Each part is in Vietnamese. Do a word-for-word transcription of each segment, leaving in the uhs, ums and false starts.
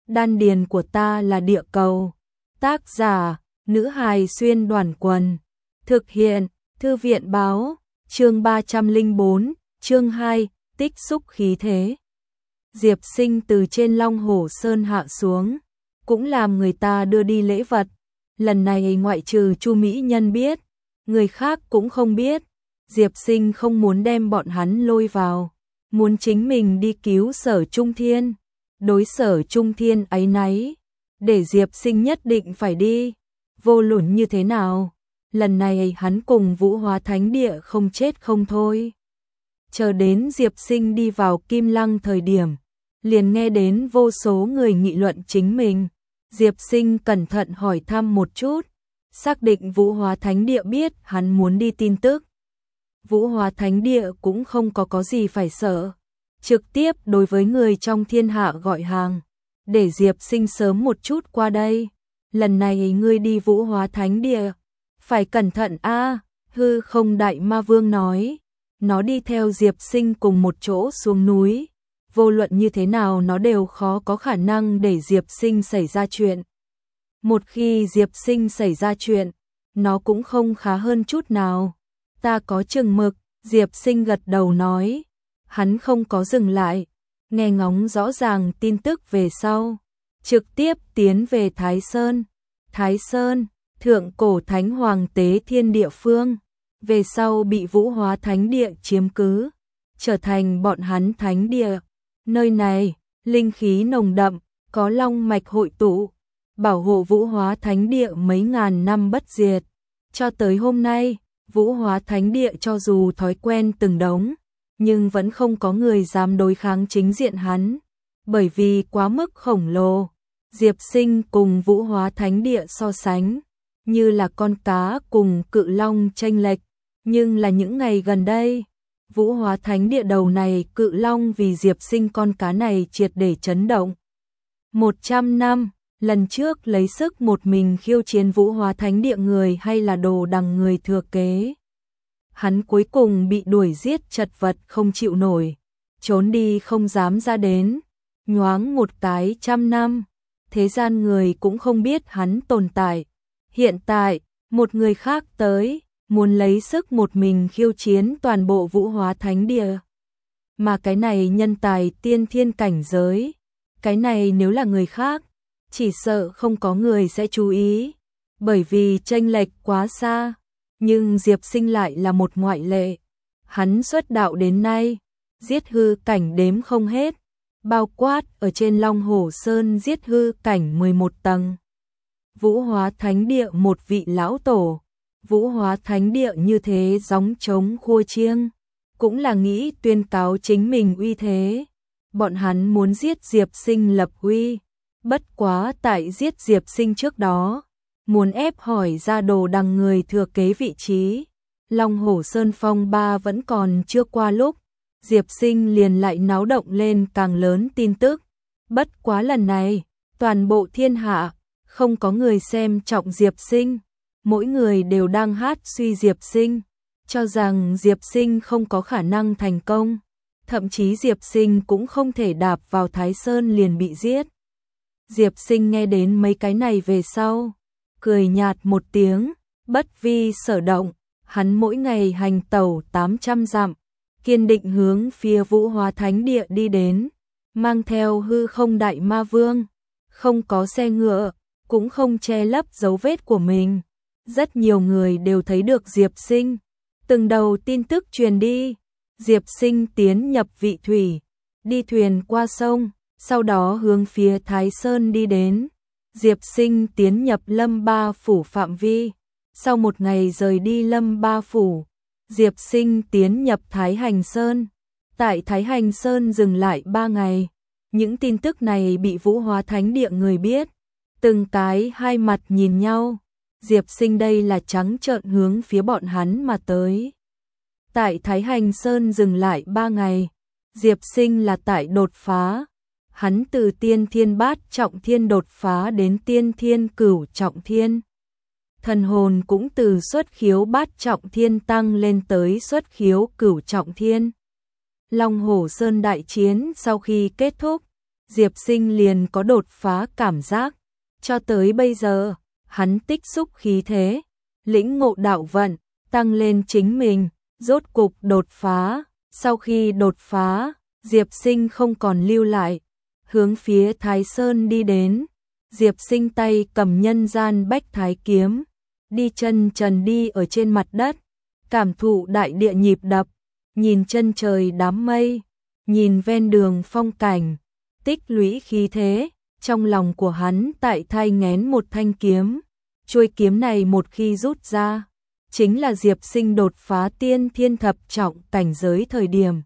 đan điền của ta là địa cầu. Tác giả, nữ hài xuyên đoàn quần. Thực hiện, thư viện báo, chương ba trăm lẻ bốn, chương hai, tích xúc khí thế. Diệp Sinh từ trên Long Hổ Sơn hạ xuống, cũng làm người ta đưa đi lễ vật. Lần này ngoại trừ Chu Mỹ Nhân biết, người khác cũng không biết. Diệp Sinh không muốn đem bọn hắn lôi vào, muốn chính mình đi cứu Sở Trung Thiên. Đối Sở Trung Thiên áy náy, để Diệp Sinh nhất định phải đi, vô luận như thế nào. Lần này hắn cùng Vũ Hóa Thánh Địa không chết không thôi. Chờ đến Diệp Sinh đi vào Kim Lăng thời điểm, liền nghe đến vô số người nghị luận chính mình. Diệp Sinh cẩn thận hỏi thăm một chút, xác định Vũ Hóa Thánh Địa biết hắn muốn đi tin tức. Vũ Hóa Thánh Địa cũng không có có gì phải sợ, trực tiếp đối với người trong thiên hạ gọi hàng, để Diệp Sinh sớm một chút qua đây. Lần này ngươi đi Vũ Hóa Thánh Địa, phải cẩn thận a. Hư Không Đại Ma Vương nói, nó đi theo Diệp Sinh cùng một chỗ xuống núi, vô luận như thế nào nó đều khó có khả năng để Diệp Sinh xảy ra chuyện. Một khi Diệp Sinh xảy ra chuyện, nó cũng không khá hơn chút nào. Ta có chừng mực, Diệp Sinh gật đầu nói. Hắn không có dừng lại, nghe ngóng rõ ràng tin tức về sau, trực tiếp tiến về Thái Sơn. Thái Sơn, thượng cổ thánh hoàng tế thiên địa phương, về sau bị Vũ Hóa Thánh Địa chiếm cứ, trở thành bọn hắn thánh địa. Nơi này, linh khí nồng đậm, có long mạch hội tụ, bảo hộ Vũ Hóa Thánh Địa mấy ngàn năm bất diệt. Cho tới hôm nay, Vũ Hóa Thánh Địa cho dù thói quen từng đống, nhưng vẫn không có người dám đối kháng chính diện hắn, bởi vì quá mức khổng lồ. Diệp Sinh cùng Vũ Hóa Thánh Địa so sánh, như là con cá cùng cự long chênh lệch, nhưng là những ngày gần đây, Vũ Hóa Thánh Địa đầu này cự long vì Diệp Sinh con cá này triệt để chấn động. Một trăm năm, lần trước lấy sức một mình khiêu chiến Vũ Hóa Thánh Địa người hay là Đồ Đằng người thừa kế. Hắn cuối cùng bị đuổi giết chật vật không chịu nổi, trốn đi không dám ra đến. Nhoáng một cái trăm năm, thế gian người cũng không biết hắn tồn tại. Hiện tại, một người khác tới, muốn lấy sức một mình khiêu chiến toàn bộ Vũ Hóa Thánh Địa. Mà cái này nhân tài tiên thiên cảnh giới, cái này nếu là người khác, chỉ sợ không có người sẽ chú ý, bởi vì chênh lệch quá xa. Nhưng Diệp Sinh lại là một ngoại lệ. Hắn xuất đạo đến nay, giết hư cảnh đếm không hết, bao quát ở trên Long Hổ Sơn giết hư cảnh mười một tầng. Vũ Hóa Thánh Địa một vị lão tổ, Vũ Hóa Thánh Địa như thế gióng trống khua chiêng, cũng là nghĩ tuyên cáo chính mình uy thế. Bọn hắn muốn giết Diệp Sinh lập uy, bất quá tại giết Diệp Sinh trước đó, muốn ép hỏi ra Đồ Đằng người thừa kế vị trí. Long Hổ Sơn phong ba vẫn còn chưa qua lúc, Diệp Sinh liền lại náo động lên càng lớn tin tức. Bất quá lần này, toàn bộ thiên hạ, không có người xem trọng Diệp Sinh, mỗi người đều đang hát suy Diệp Sinh, cho rằng Diệp Sinh không có khả năng thành công, thậm chí Diệp Sinh cũng không thể đạp vào Thái Sơn liền bị giết. Diệp Sinh nghe đến mấy cái này về sau, cười nhạt một tiếng, bất vi sở động. Hắn mỗi ngày hành tẩu tám trăm dặm, kiên định hướng phía Vũ Hóa Thánh Địa đi đến, mang theo Hư Không Đại Ma Vương, không có xe ngựa, cũng không che lấp dấu vết của mình. Rất nhiều người đều thấy được Diệp Sinh, từng đầu tin tức truyền đi. Diệp Sinh tiến nhập Vị Thủy, đi thuyền qua sông, sau đó hướng phía Thái Sơn đi đến. Diệp Sinh tiến nhập Lâm Ba Phủ phạm vi. Sau một ngày rời đi Lâm Ba Phủ, Diệp Sinh tiến nhập Thái Hành Sơn. Tại Thái Hành Sơn dừng lại ba ngày. Những tin tức này bị Vũ Hóa Thánh Địa người biết. Từng cái hai mặt nhìn nhau. Diệp Sinh đây là trắng trợn hướng phía bọn hắn mà tới. Tại Thái Hành Sơn dừng lại ba ngày. Diệp Sinh là tại đột phá. Hắn từ tiên thiên bát trọng thiên đột phá đến tiên thiên cửu trọng thiên. Thần hồn cũng từ xuất khiếu bát trọng thiên tăng lên tới xuất khiếu cửu trọng thiên. Long Hổ Sơn đại chiến sau khi kết thúc, Diệp Sinh liền có đột phá cảm giác. Cho tới bây giờ, hắn tích xúc khí thế, lĩnh ngộ đạo vận, tăng lên chính mình, rốt cục đột phá. Sau khi đột phá, Diệp Sinh không còn lưu lại, hướng phía Thái Sơn đi đến. Diệp Sinh tay cầm nhân gian bách thái kiếm, đi chân trần đi ở trên mặt đất, cảm thụ đại địa nhịp đập, nhìn chân trời đám mây, nhìn ven đường phong cảnh, tích lũy khí thế, trong lòng của hắn tại thai nghén một thanh kiếm. Chuôi kiếm này một khi rút ra, chính là Diệp Sinh đột phá tiên thiên thập trọng cảnh giới thời điểm.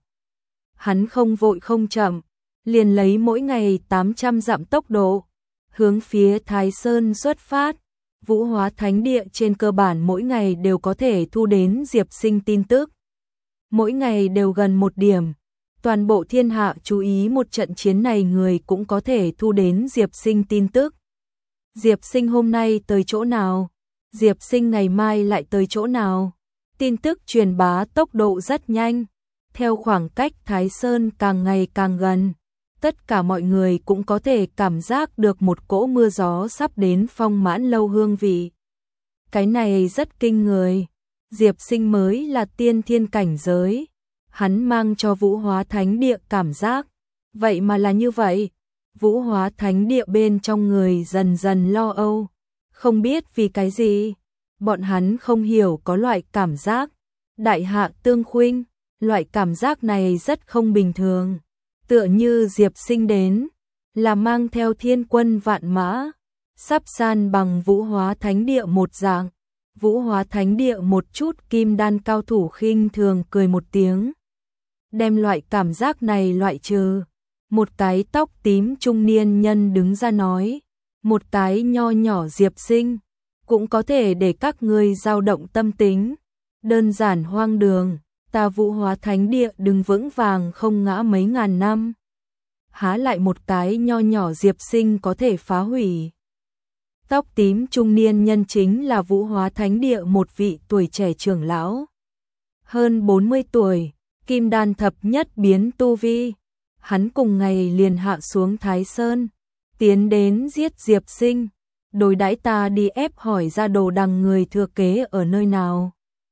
Hắn không vội không chậm, liền lấy mỗi ngày tám trăm dặm tốc độ, hướng phía Thái Sơn xuất phát. Vũ Hóa Thánh Địa trên cơ bản mỗi ngày đều có thể thu đến Diệp Sinh tin tức. Mỗi ngày đều gần một điểm, toàn bộ thiên hạ chú ý một trận chiến này người cũng có thể thu đến Diệp Sinh tin tức. Diệp Sinh hôm nay tới chỗ nào? Diệp Sinh ngày mai lại tới chỗ nào? Tin tức truyền bá tốc độ rất nhanh, theo khoảng cách Thái Sơn càng ngày càng gần, tất cả mọi người cũng có thể cảm giác được một cỗ mưa gió sắp đến Phong Mãn Lâu hương vị. Cái này rất kinh người, Diệp Sinh mới là tiên thiên cảnh giới, hắn mang cho Vũ Hóa Thánh Địa cảm giác, vậy mà là như vậy. Vũ Hóa Thánh Địa bên trong người dần dần lo âu, không biết vì cái gì, bọn hắn không hiểu có loại cảm giác đại hạ tương khuynh, loại cảm giác này rất không bình thường, tựa như Diệp Sinh đến là mang theo thiên quân vạn mã, sắp san bằng Vũ Hóa Thánh Địa một dạng. Vũ Hóa Thánh Địa một chút kim đan cao thủ khinh thường cười một tiếng, đem loại cảm giác này loại trừ. Một cái tóc tím trung niên nhân đứng ra nói, một cái nho nhỏ Diệp Sinh cũng có thể để các ngươi dao động tâm tính, đơn giản hoang đường, ta Vũ Hóa Thánh Địa đứng vững vàng không ngã mấy ngàn năm, há lại một cái nho nhỏ Diệp Sinh có thể phá hủy. Tóc tím trung niên nhân chính là Vũ Hóa Thánh Địa một vị tuổi trẻ trưởng lão, hơn bốn mươi tuổi, kim đan thập nhất biến tu vi. Hắn cùng ngày liền hạ xuống Thái Sơn, tiến đến giết Diệp Sinh, đối đãi ta đi ép hỏi ra Đồ Đằng người thừa kế ở nơi nào.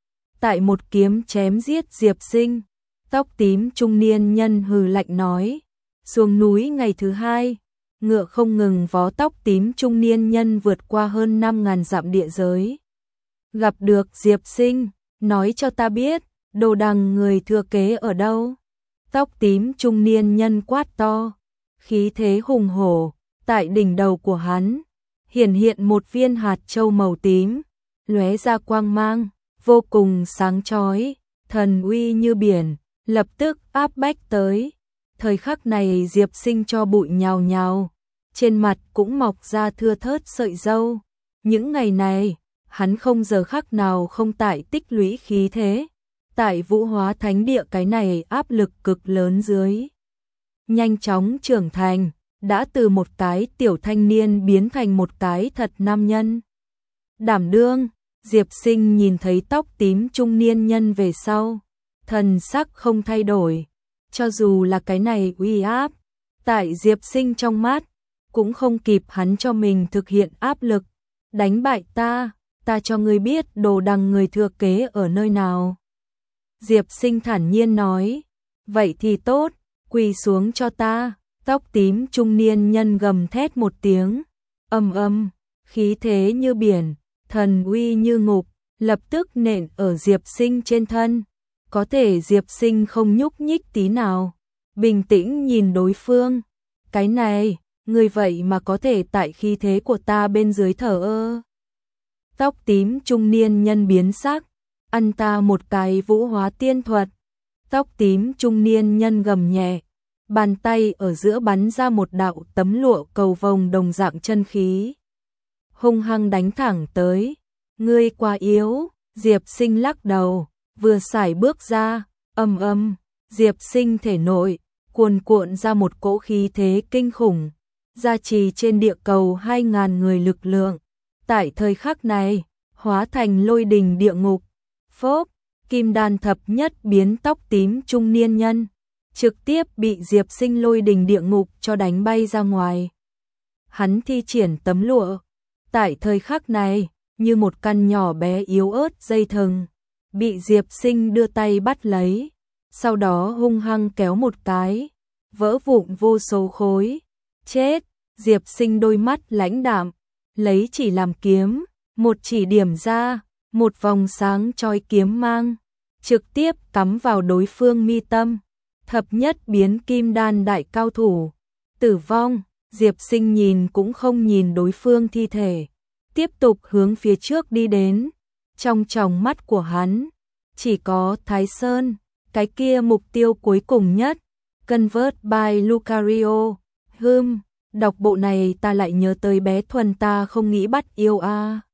Tại một kiếm chém giết Diệp Sinh, tóc tím trung niên nhân hừ lạnh nói, xuống núi ngày thứ hai, ngựa không ngừng vó. Tóc tím trung niên nhân vượt qua hơn năm ngàn dặm địa giới, gặp được Diệp Sinh, nói cho ta biết, Đồ Đằng người thừa kế ở đâu. Tóc tím trung niên nhân quát to, khí thế hùng hổ, tại đỉnh đầu của hắn hiển hiện một viên hạt châu màu tím, lóe ra quang mang, vô cùng sáng chói, thần uy như biển, lập tức áp bách tới. Thời khắc này Diệp Sinh cho bụi nhào nhào, trên mặt cũng mọc ra thưa thớt sợi râu. Những ngày này, hắn không giờ khắc nào không tại tích lũy khí thế. Tại Vũ Hóa Thánh Địa cái này áp lực cực lớn dưới, nhanh chóng trưởng thành, đã từ một cái tiểu thanh niên biến thành một cái thật nam nhân. Đảm đương, Diệp Sinh nhìn thấy tóc tím trung niên nhân về sau, thần sắc không thay đổi, cho dù là cái này uy áp, tại Diệp Sinh trong mắt, cũng không kịp hắn cho mình thực hiện áp lực. Đánh bại ta, ta cho ngươi biết Đồ Đằng người thừa kế ở nơi nào. Diệp Sinh thản nhiên nói, vậy thì tốt, quỳ xuống cho ta. Tóc tím trung niên nhân gầm thét một tiếng, ầm ầm, khí thế như biển, thần uy như ngục, lập tức nện ở Diệp Sinh trên thân. Có thể Diệp Sinh không nhúc nhích tí nào, bình tĩnh nhìn đối phương. Cái này, người vậy mà có thể tại khí thế của ta bên dưới thở ơ. Tóc tím trung niên nhân biến sắc, ăn ta một cái vũ hóa tiên thuật. Tóc tím trung niên nhân gầm nhẹ, bàn tay ở giữa bắn ra một đạo tấm lụa cầu vồng đồng dạng chân khí, hung hăng đánh thẳng tới. Ngươi quá yếu. Diệp Sinh lắc đầu, vừa sải bước ra, ầm ầm, Diệp Sinh thể nội cuồn cuộn ra một cỗ khí thế kinh khủng, gia trì trên địa cầu hai ngàn người lực lượng. Tại thời khắc này, hóa thành lôi đình địa ngục. Phốc, kim đan thập nhất biến tóc tím trung niên nhân, trực tiếp bị Diệp Sinh lôi đình địa ngục cho đánh bay ra ngoài. Hắn thi triển tấm lụa, tại thời khắc này, như một căn nhỏ bé yếu ớt dây thừng, bị Diệp Sinh đưa tay bắt lấy, sau đó hung hăng kéo một cái, vỡ vụn vô số khối. Chết, Diệp Sinh đôi mắt lãnh đạm, lấy chỉ làm kiếm, một chỉ điểm ra, một vòng sáng chói kiếm mang, trực tiếp cắm vào đối phương mi tâm. Thập nhất biến kim đan đại cao thủ, tử vong. Diệp Sinh nhìn cũng không nhìn đối phương thi thể, tiếp tục hướng phía trước đi đến. Trong tròng mắt của hắn, chỉ có Thái Sơn, cái kia mục tiêu cuối cùng nhất. Convert by Lucario. Hừm, đọc bộ này ta lại nhớ tới bé Thuần ta không nghĩ bắt yêu a. À.